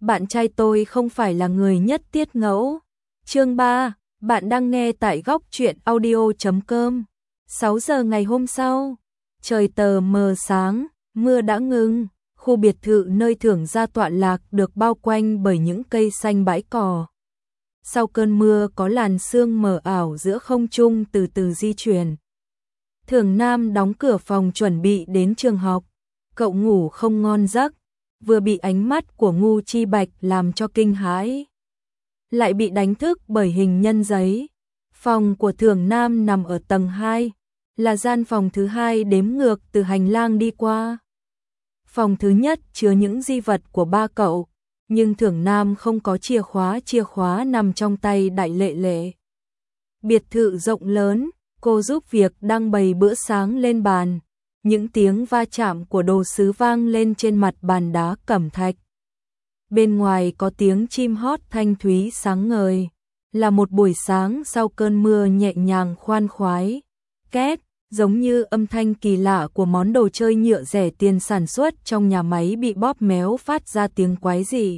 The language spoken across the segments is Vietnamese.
bạn trai tôi không phải là người nhất tiết ngẫu. Chương 3, bạn đang nghe tại góc truyện audio.com. 6 giờ ngày hôm sau, trời tờ mờ sáng, mưa đã ngừng, khu biệt thự nơi Thưởng gia tọa lạc được bao quanh bởi những cây xanh bãi cỏ. Sau cơn mưa có làn sương mờ ảo giữa không trung từ từ di chuyển. Thưởng Nam đóng cửa phòng chuẩn bị đến trường học. Cậu ngủ không ngon giấc, vừa bị ánh mắt của Ngu Chi Bạch làm cho kinh hãi, lại bị đánh thức bởi hình nhân giấy. Phòng của Thưởng Nam nằm ở tầng 2, là gian phòng thứ hai đếm ngược từ hành lang đi qua. Phòng thứ nhất chứa những di vật của ba cậu, nhưng Thưởng Nam không có chìa khóa nằm trong tay Đại Lệ Lệ. Biệt thự rộng lớn, cô giúp việc đang bày bữa sáng lên bàn. Những tiếng va chạm của đồ sứ vang lên trên mặt bàn đá cẩm thạch. Bên ngoài có tiếng chim hót thanh thúy sáng ngời, là một buổi sáng sau cơn mưa nhẹ nhàng khoan khoái. Két, giống như âm thanh kỳ lạ của món đồ chơi nhựa rẻ tiền sản xuất trong nhà máy bị bóp méo phát ra tiếng quái dị.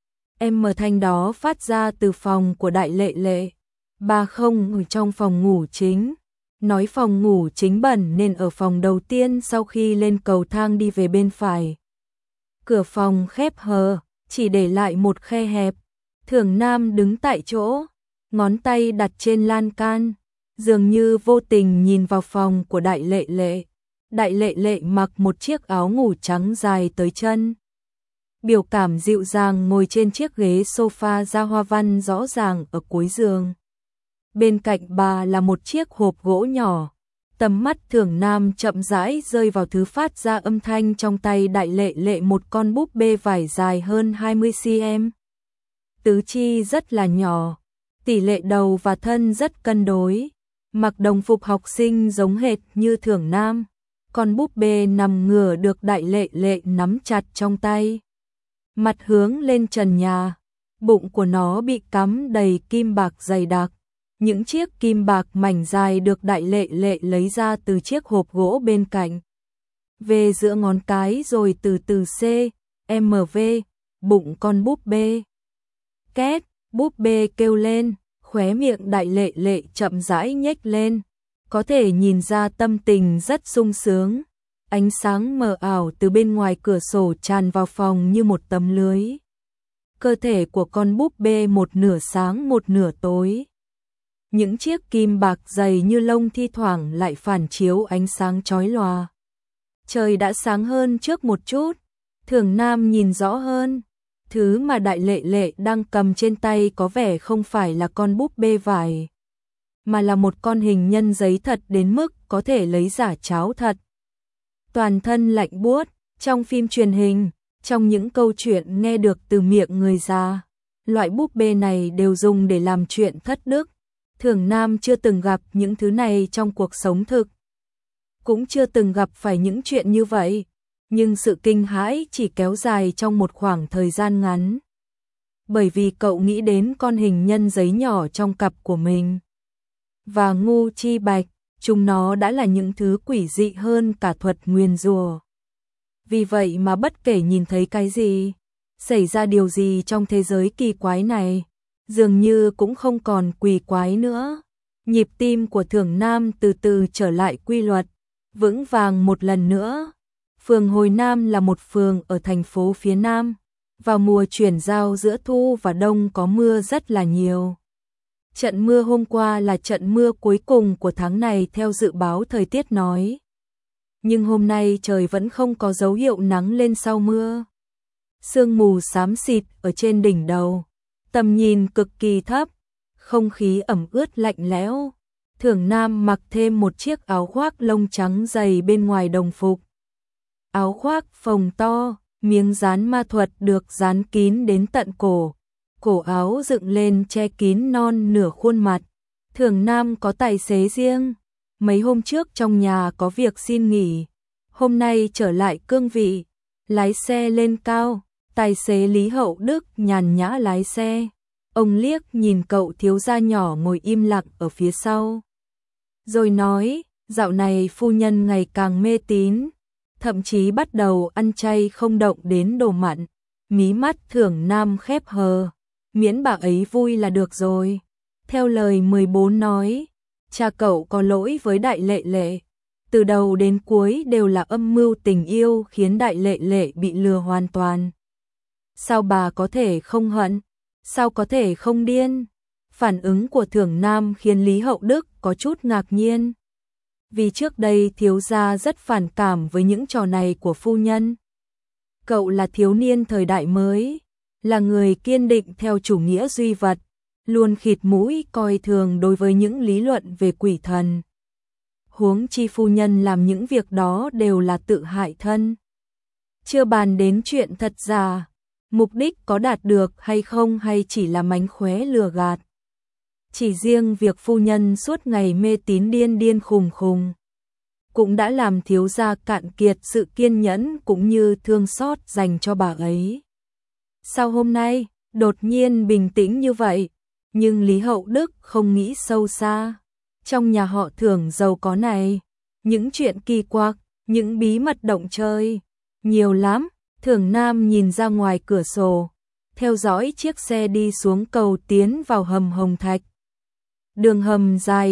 Thanh đó phát ra từ phòng của Đại Lệ Lệ. Bà không ở trong phòng ngủ chính. Nói phòng ngủ chính bẩn nên ở phòng đầu tiên sau khi lên cầu thang đi về bên phải. Cửa phòng khép hờ, chỉ để lại một khe hẹp. Thưởng Nam đứng tại chỗ, ngón tay đặt trên lan can, dường như vô tình nhìn vào phòng của Đại Lệ Lệ. Đại Lệ Lệ mặc một chiếc áo ngủ trắng dài tới chân. Biểu cảm dịu dàng ngồi trên chiếc ghế sofa da hoa văn rõ ràng ở cuối giường. Bên cạnh bà là một chiếc hộp gỗ nhỏ. Tầm mắt Thưởng Nam chậm rãi rơi vào thứ phát ra âm thanh trong tay Đại Lệ Lệ, một con búp bê vải dài hơn 20 cm. Tứ chi rất là nhỏ, tỷ lệ đầu và thân rất cân đối, mặc đồng phục học sinh giống hệt như Thưởng Nam. Con búp bê nằm ngửa được Đại Lệ Lệ nắm chặt trong tay. Mặt hướng lên trần nhà, bụng của nó bị cắm đầy kim bạc dày đặc. Những chiếc kim bạc mảnh dài được Đại Lệ Lệ lấy ra từ chiếc hộp gỗ bên cạnh. Về giữa ngón cái rồi từ từ CMV bụng con búp bê. Két, búp bê kêu lên, khóe miệng Đại Lệ Lệ chậm rãi nhếch lên. Có thể nhìn ra tâm tình rất sung sướng. Ánh sáng mờ ảo từ bên ngoài cửa sổ tràn vào phòng như một tấm lưới. Cơ thể của con búp bê một nửa sáng một nửa tối. Những chiếc kim bạc dày như lông thi thoảng lại phản chiếu ánh sáng chói lòa. Trời đã sáng hơn trước một chút, Thưởng Nam nhìn rõ hơn. Thứ mà Đại Lệ Lệ đang cầm trên tay có vẻ không phải là con búp bê vải, mà là một con hình nhân giấy thật đến mức có thể lấy giả cháo thật. Toàn thân lạnh buốt, trong phim truyền hình, trong những câu chuyện nghe được từ miệng người già, loại búp bê này đều dùng để làm chuyện thất đức. Thưởng Nam chưa từng gặp những thứ này trong cuộc sống thực, cũng chưa từng gặp phải những chuyện như vậy, nhưng sự kinh hãi chỉ kéo dài trong một khoảng thời gian ngắn. Bởi vì cậu nghĩ đến con hình nhân giấy nhỏ trong cặp của mình và Ngu Chi Bạch, chúng nó đã là những thứ quỷ dị hơn cả thuật nguyền rủa. Vì vậy mà bất kể nhìn thấy cái gì, xảy ra điều gì trong thế giới kỳ quái này, dường như cũng không còn quỷ quái nữa. Nhịp tim của Thưởng Nam từ từ trở lại quy luật, vững vàng một lần nữa. Phường Hồi Nam là một phường ở thành phố phía Nam. Vào mùa chuyển giao giữa thu và đông có mưa rất là nhiều. Trận mưa hôm qua là trận mưa cuối cùng của tháng này theo dự báo thời tiết nói. Nhưng hôm nay trời vẫn không có dấu hiệu nắng lên sau mưa. Sương mù xám xịt ở trên đỉnh đầu. Tầm nhìn cực kỳ thấp, không khí ẩm ướt lạnh lẽo. Thưởng Nam mặc thêm một chiếc áo khoác lông trắng dày bên ngoài đồng phục. Áo khoác phồng to, miếng dán ma thuật được dán kín đến tận cổ. Cổ áo dựng lên che kín non nửa khuôn mặt. Thưởng Nam có tài xế riêng. Mấy hôm trước trong nhà có việc xin nghỉ. Hôm nay trở lại cương vị, lái xe lên cao. Tài xế Lý Hậu Đức nhàn nhã lái xe. Ông liếc nhìn cậu thiếu gia nhỏ ngồi im lặng ở phía sau. Rồi nói, dạo này phu nhân ngày càng mê tín, thậm chí bắt đầu ăn chay không động đến đồ mặn. mí mắt Thưởng Nam khép hờ, miễn bà ấy vui là được rồi. Theo lời 14 nói, cha cậu có lỗi với Đại Lệ Lệ. Từ đầu đến cuối đều là âm mưu tình yêu khiến Đại Lệ Lệ bị lừa hoàn toàn. Sao bà có thể không hận? Sao có thể không điên? Phản ứng của Thưởng Nam khiến Lý Hậu Đức có chút ngạc nhiên. Vì trước đây thiếu gia rất phản cảm với những trò này của phu nhân. Cậu là thiếu niên thời đại mới, là người kiên định theo chủ nghĩa duy vật, luôn khịt mũi coi thường đối với những lý luận về quỷ thần. Huống chi phu nhân làm những việc đó đều là tự hại thân. Chưa bàn đến chuyện thật giả, mục đích có đạt được hay không hay chỉ là mánh khóe lừa gạt. Chỉ riêng việc phu nhân suốt ngày mê tín điên điên khùng khùng cũng đã làm thiếu gia cạn kiệt sự kiên nhẫn cũng như thương xót dành cho bà ấy. Sao hôm nay đột nhiên bình tĩnh như vậy? Nhưng Lý Hậu Đức không nghĩ sâu xa. Trong nhà họ Thưởng giàu có này, những chuyện kỳ quặc, những bí mật động trời nhiều lắm. Thưởng Nam nhìn ra ngoài cửa sổ, theo dõi chiếc xe đi xuống cầu tiến vào hầm Hồng Thạch. Đường hầm dài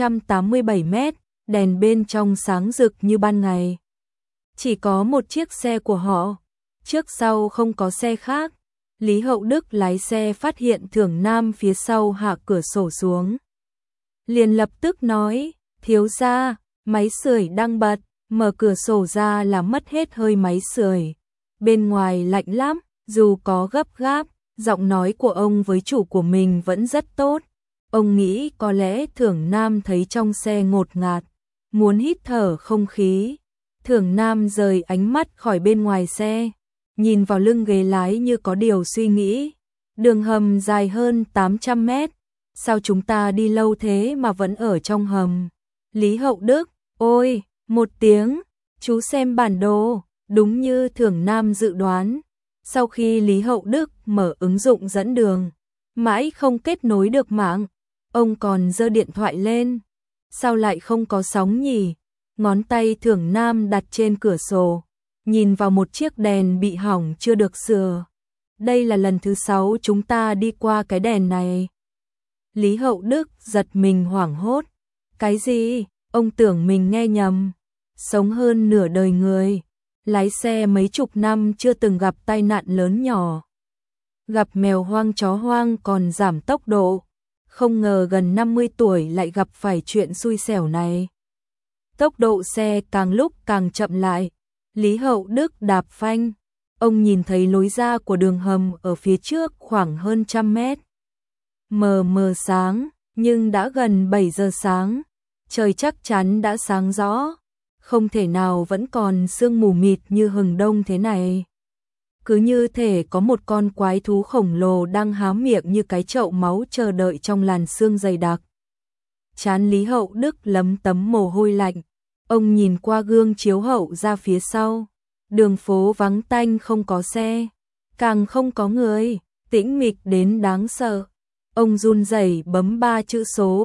887 mét, đèn bên trong sáng rực như ban ngày. Chỉ có một chiếc xe của họ, trước sau không có xe khác. Lý Hậu Đức lái xe phát hiện Thưởng Nam phía sau hạ cửa sổ xuống. Liền lập tức nói, thiếu gia, máy sưởi đang bật, mở cửa sổ ra là mất hết hơi máy sưởi. Bên ngoài lạnh lắm, dù có gấp gáp, giọng nói của ông với chủ của mình vẫn rất tốt. Ông nghĩ có lẽ Thưởng Nam thấy trong xe ngột ngạt, muốn hít thở không khí. Thưởng Nam rời ánh mắt khỏi bên ngoài xe, nhìn vào lưng ghế lái như có điều suy nghĩ. Đường hầm dài hơn 800 mét, sao chúng ta đi lâu thế mà vẫn ở trong hầm? Lý Hậu Đức, ôi, một tiếng, chú xem bản đồ, đúng như Thưởng Nam dự đoán. Sau khi Lý Hậu Đức mở ứng dụng dẫn đường, mãi không kết nối được mạng, ông còn giơ điện thoại lên. Sao lại không có sóng nhỉ? Ngón tay Thưởng Nam đặt trên cửa sổ, nhìn vào một chiếc đèn bị hỏng chưa được sửa. Đây là lần thứ 6 chúng ta đi qua cái đèn này. Lý Hậu Đức giật mình hoảng hốt. Cái gì? Ông tưởng mình nghe nhầm. Sống hơn nửa đời người, lái xe mấy chục năm chưa từng gặp tai nạn lớn nhỏ. Gặp mèo hoang chó hoang còn giảm tốc độ. Không ngờ gần 50 tuổi lại gặp phải chuyện xui xẻo này. Tốc độ xe càng lúc càng chậm lại. Lý Hậu Đức đạp phanh. Ông nhìn thấy lối ra của đường hầm ở phía trước khoảng hơn 100 mét. Mờ mờ sáng, nhưng đã gần 7 giờ sáng. Trời chắc chắn đã sáng rõ. Không thể nào vẫn còn sương mù mịt như hừng đông thế này. Cứ như thể có một con quái thú khổng lồ đang há miệng như cái chậu máu chờ đợi trong làn sương dày đặc. Trán Lý Hậu Đức lấm tấm mồ hôi lạnh. Ông nhìn qua gương chiếu hậu ra phía sau. Đường phố vắng tanh không có xe, càng không có người, tĩnh mịch đến đáng sợ. Ông run rẩy bấm 3 chữ số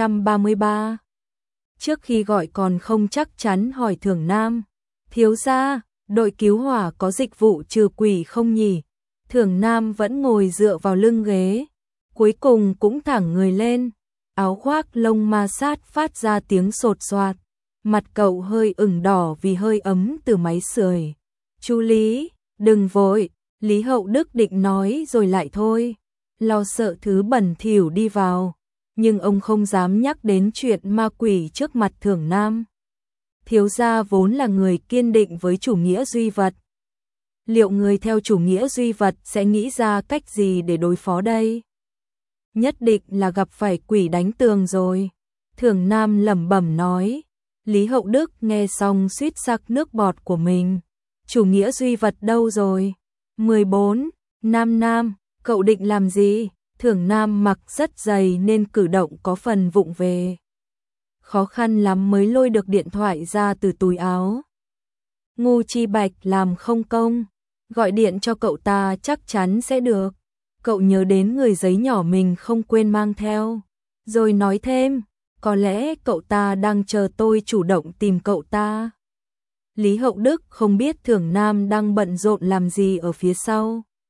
333. Trước khi gọi còn không chắc chắn hỏi Thưởng Nam, thiếu gia, đội cứu hỏa có dịch vụ trừ quỷ không nhỉ? Thưởng Nam vẫn ngồi dựa vào lưng ghế, cuối cùng cũng thẳng người lên, áo khoác lông ma sát phát ra tiếng sột soạt, mặt cậu hơi ửng đỏ vì hơi ấm từ máy sưởi. Chú Lý, đừng vội, Lý Hậu Đức định nói rồi lại thôi, lo sợ thứ bẩn thỉu đi vào, nhưng ông không dám nhắc đến chuyện ma quỷ trước mặt Thưởng Nam. Thiếu gia vốn là người kiên định với chủ nghĩa duy vật. Liệu người theo chủ nghĩa duy vật sẽ nghĩ ra cách gì để đối phó đây? Nhất định là gặp phải quỷ đánh tường rồi. Thưởng Nam lẩm bẩm nói. Lý Hậu Đức nghe xong suýt sặc nước bọt của mình. Chủ nghĩa duy vật đâu rồi? 14. Nam, cậu định làm gì? Thưởng Nam mặc rất dày nên cử động có phần vụng về. Khó khăn lắm mới lôi được điện thoại ra từ túi áo. Ngu Chi Bạch làm không công, gọi điện cho cậu ta chắc chắn sẽ được. Cậu nhớ đến người giấy nhỏ mình không quên mang theo, rồi nói thêm, có lẽ cậu ta đang chờ tôi chủ động tìm cậu ta. Lý Hậu Đức không biết Thưởng Nam đang bận rộn làm gì ở phía sau.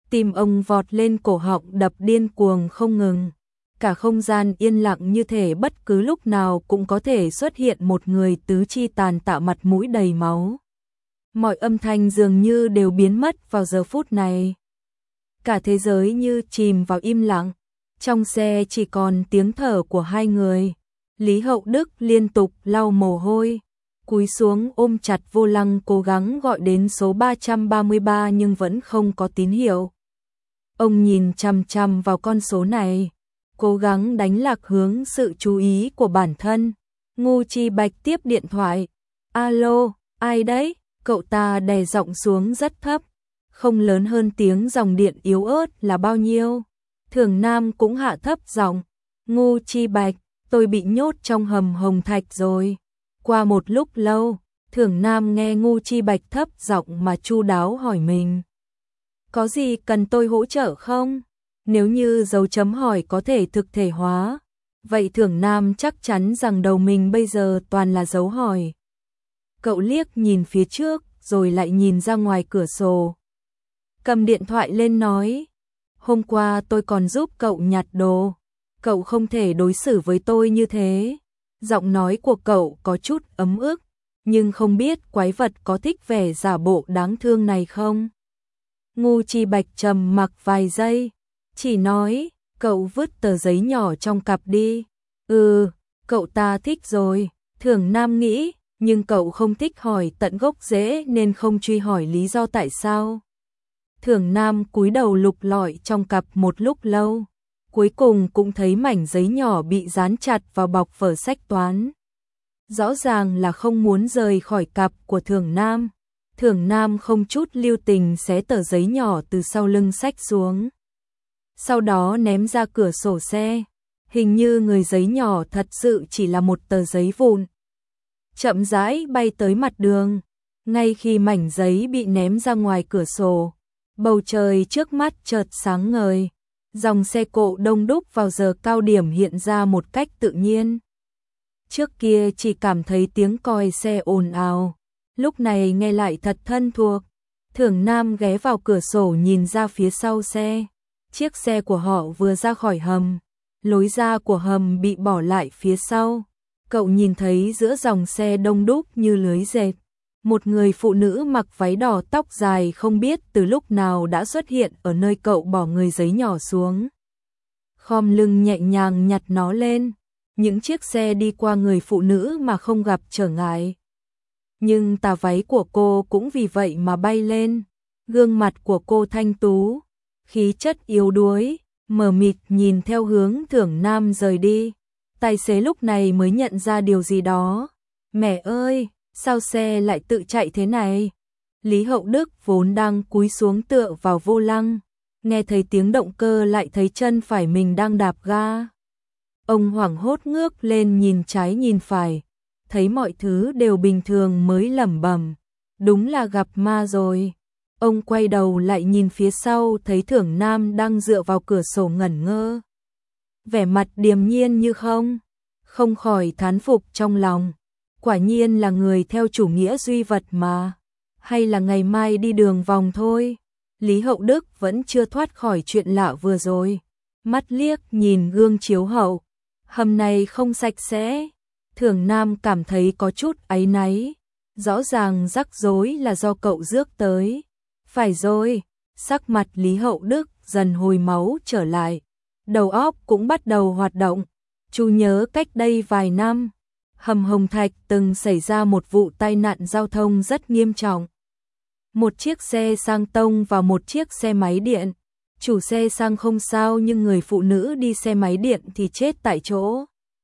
Tim ông vọt lên cổ họng đập điên cuồng không ngừng. Cả không gian yên lặng như thể bất cứ lúc nào cũng có thể xuất hiện một người tứ chi tàn tạ mặt mũi đầy máu. Mọi âm thanh dường như đều biến mất vào giờ phút này. Cả thế giới như chìm vào im lặng. Trong xe chỉ còn tiếng thở của hai người. Lý Hậu Đức liên tục lau mồ hôi, cúi xuống ôm chặt vô lăng, cố gắng gọi đến số 333 nhưng vẫn không có tín hiệu. Ông nhìn chằm chằm vào con số này, cố gắng đánh lạc hướng sự chú ý của bản thân. Ngô Chi Bạch tiếp điện thoại. Alo, ai đấy? Cậu ta đè giọng xuống rất thấp, không lớn hơn tiếng dòng điện yếu ớt là bao nhiêu. Thường Nam cũng hạ thấp giọng. Ngô Chi Bạch, tôi bị nhốt trong hầm Hồng Thạch rồi. Qua một lúc lâu, Thường Nam nghe Ngô Chi Bạch thấp giọng mà chu đáo hỏi mình. Có gì cần tôi hỗ trợ không? Nếu như dấu chấm hỏi có thể thực thể hóa, vậy Thường Nam chắc chắn rằng đầu mình bây giờ toàn là dấu hỏi. Cậu liếc nhìn phía trước, rồi lại nhìn ra ngoài cửa sổ. Cầm điện thoại lên nói, hôm qua tôi còn giúp cậu nhặt đồ. Cậu không thể đối xử với tôi như thế. Giọng nói của cậu có chút ấm ức, nhưng không biết quái vật có thích vẻ giả bộ đáng thương này không? Ngô Chi Bạch trầm mặc vài giây, chỉ nói, cậu vứt tờ giấy nhỏ trong cặp đi. Cậu ta thích rồi. Thường Nam nghĩ, nhưng cậu không thích hỏi tận gốc rễ nên không truy hỏi lý do tại sao. Thường Nam cúi đầu lục lọi trong cặp một lúc lâu, cuối cùng cũng thấy mảnh giấy nhỏ bị dán chặt vào bọc vở sách toán. Rõ ràng là không muốn rời khỏi cặp của Thường Nam. Thường Nam không chút lưu tình xé tờ giấy nhỏ từ sau lưng sách xuống, sau đó ném ra cửa sổ xe. Hình như người giấy nhỏ thật sự chỉ là một tờ giấy vụn, chậm rãi bay tới mặt đường. Ngay khi mảnh giấy bị ném ra ngoài cửa sổ, bầu trời trước mắt chợt sáng ngời. Dòng xe cộ đông đúc vào giờ cao điểm hiện ra một cách tự nhiên. Trước kia chỉ cảm thấy tiếng còi xe ồn ào, lúc này nghe lại thật thân thuộc. Thường Nam ghé vào cửa sổ nhìn ra phía sau xe. Chiếc xe của họ vừa ra khỏi hầm, lối ra của hầm bị bỏ lại phía sau. Cậu nhìn thấy giữa dòng xe đông đúc như lưới dệt, một người phụ nữ mặc váy đỏ tóc dài không biết từ lúc nào đã xuất hiện ở nơi cậu bỏ người giấy nhỏ xuống. Khom lưng nhẹ nhàng nhặt nó lên. Những chiếc xe đi qua người phụ nữ mà không gặp trở ngại. Nhưng tà váy của cô cũng vì vậy mà bay lên. Gương mặt của cô thanh tú, khí chất yếu đuối, mờ mịt nhìn theo hướng Thường Nam rời đi. Tài xế lúc này mới nhận ra điều gì đó. Mẹ ơi, sao xe lại tự chạy thế này? Lý Hậu Đức vốn đang cúi xuống tựa vào vô lăng, nghe thấy tiếng động cơ lại thấy chân phải mình đang đạp ga. Ông hoảng hốt ngước lên nhìn trái nhìn phải, thấy mọi thứ đều bình thường mới lẩm bẩm, đúng là gặp ma rồi. Ông quay đầu lại nhìn phía sau thấy Thường Nam đang dựa vào cửa sổ ngẩn ngơ, vẻ mặt điềm nhiên như không khỏi thán phục trong lòng. Quả nhiên là người theo chủ nghĩa duy vật mà, hay là ngày mai đi đường vòng thôi. Lý Hậu Đức vẫn chưa thoát khỏi chuyện lạ vừa rồi, mắt liếc nhìn gương chiếu hậu, hầm này không sạch sẽ. Thường Nam cảm thấy có chút áy náy, rõ ràng rắc rối là do cậu rước tới. Phải rồi, sắc mặt Lý Hậu Đức dần hồi máu trở lại, đầu óc cũng bắt đầu hoạt động. Chú nhớ cách đây vài năm, hầm Hồng Thạch từng xảy ra một vụ tai nạn giao thông rất nghiêm trọng. Một chiếc xe sang tông vào một chiếc xe máy điện. Chủ xe sang không sao nhưng người phụ nữ đi xe máy điện thì chết tại chỗ.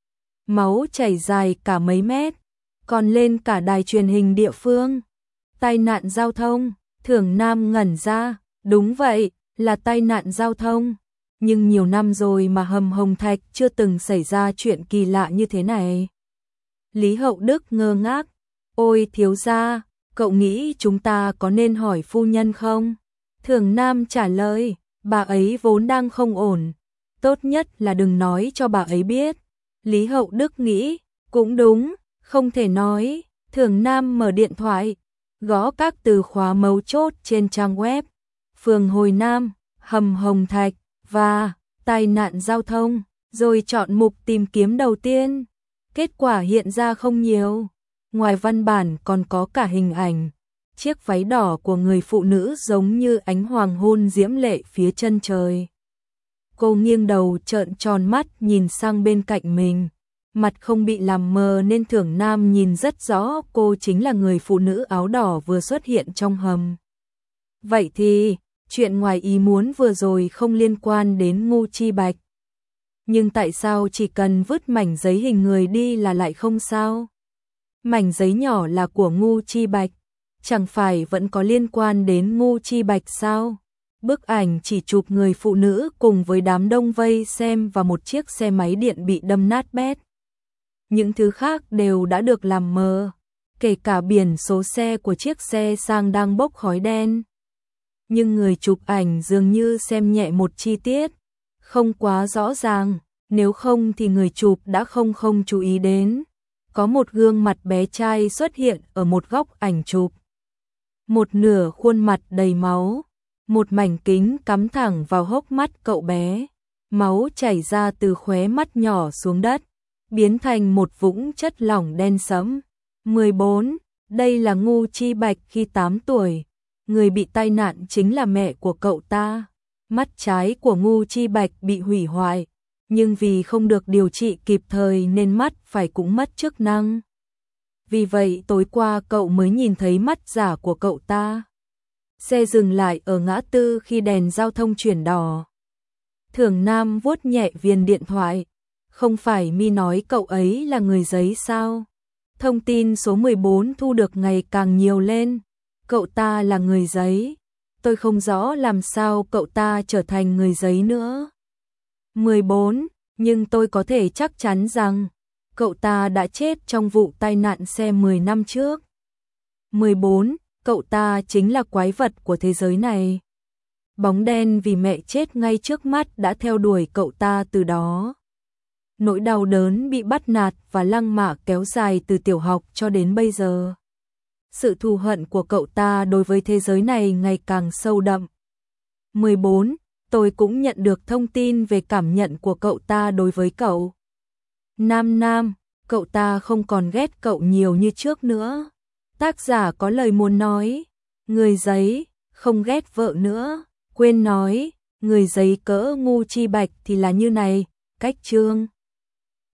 Máu chảy dài cả mấy mét, còn lên cả đài truyền hình địa phương. Tai nạn giao thông, Thường Nam ngẩn ra, đúng vậy, là tai nạn giao thông. Nhưng nhiều năm rồi mà hầm Hồng Thạch chưa từng xảy ra chuyện kỳ lạ như thế này. Lý Hậu Đức ngơ ngác, ôi thiếu gia, cậu nghĩ chúng ta có nên hỏi phu nhân không? Thường Nam trả lời, bà ấy vốn đang không ổn, tốt nhất là đừng nói cho bà ấy biết. Lý Hậu Đức nghĩ, cũng đúng, không thể nói. Thường Nam mở điện thoại, gõ các từ khóa mấu chốt trên trang web. Phường Hồi Nam, hầm hồng thạch và tai nạn giao thông, rồi chọn mục tìm kiếm đầu tiên. Kết quả hiện ra không nhiều. Ngoài văn bản còn có cả hình ảnh. Chiếc váy đỏ của người phụ nữ giống như ánh hoàng hôn diễm lệ phía chân trời. Cô nghiêng đầu trợn tròn mắt nhìn sang bên cạnh mình. Mặt không bị làm mờ nên Thưởng Nam nhìn rất rõ cô chính là người phụ nữ áo đỏ vừa xuất hiện trong hầm. Vậy thì, chuyện ngoài ý muốn vừa rồi không liên quan đến Ngô Chi Bạch. Nhưng tại sao chỉ cần vứt mảnh giấy hình người đi là lại không sao? Mảnh giấy nhỏ là của Ngô Chi Bạch, chẳng phải vẫn có liên quan đến Ngô Chi Bạch sao? Bức ảnh chỉ chụp người phụ nữ cùng với đám đông vây xem và một chiếc xe máy điện bị đâm nát bét. Những thứ khác đều đã được làm mờ, kể cả biển số xe của chiếc xe sang đang bốc khói đen. Nhưng người chụp ảnh dường như xem nhẹ một chi tiết, không quá rõ ràng, nếu không thì người chụp đã không chú ý đến. Có một gương mặt bé trai xuất hiện ở một góc ảnh chụp. Một nửa khuôn mặt đầy máu, một mảnh kính cắm thẳng vào hốc mắt cậu bé. Máu chảy ra từ khóe mắt nhỏ xuống đất, biến thành một vũng chất lỏng đen sẫm. 14. Đây là Ngô Chi Bạch khi 8 tuổi. Người bị tai nạn chính là mẹ của cậu ta. Mắt trái của Ngô Chi Bạch bị hủy hoại, nhưng vì không được điều trị kịp thời nên mắt phải cũng mất chức năng. Vì vậy tối qua cậu mới nhìn thấy mắt giả của cậu ta. Xe dừng lại ở ngã tư khi đèn giao thông chuyển đỏ. Thưởng Nam vuốt nhẹ viền điện thoại. Không phải mi nói cậu ấy là người giấy sao? Thông tin số 14 thu được ngày càng nhiều lên. Cậu ta là người giấy. Tôi không rõ làm sao cậu ta trở thành người giấy nữa. 14. Nhưng tôi có thể chắc chắn rằng cậu ta đã chết trong vụ tai nạn xe 10 năm trước. 14. Cậu ta chính là quái vật của thế giới này. Bóng đen vì mẹ chết ngay trước mắt đã theo đuổi cậu ta từ đó. Nỗi đau đớn bị bắt nạt và lăng mạ kéo dài từ tiểu học cho đến bây giờ. Sự thù hận của cậu ta đối với thế giới này ngày càng sâu đậm. 14. Tôi cũng nhận được thông tin về cảm nhận của cậu ta đối với cậu. Nam, cậu ta không còn ghét cậu nhiều như trước nữa. Tác giả có lời muốn nói, người giấy không ghét vợ nữa, quên nói, người giấy cỡ Ngô Chi Bạch thì là như này, cách chương.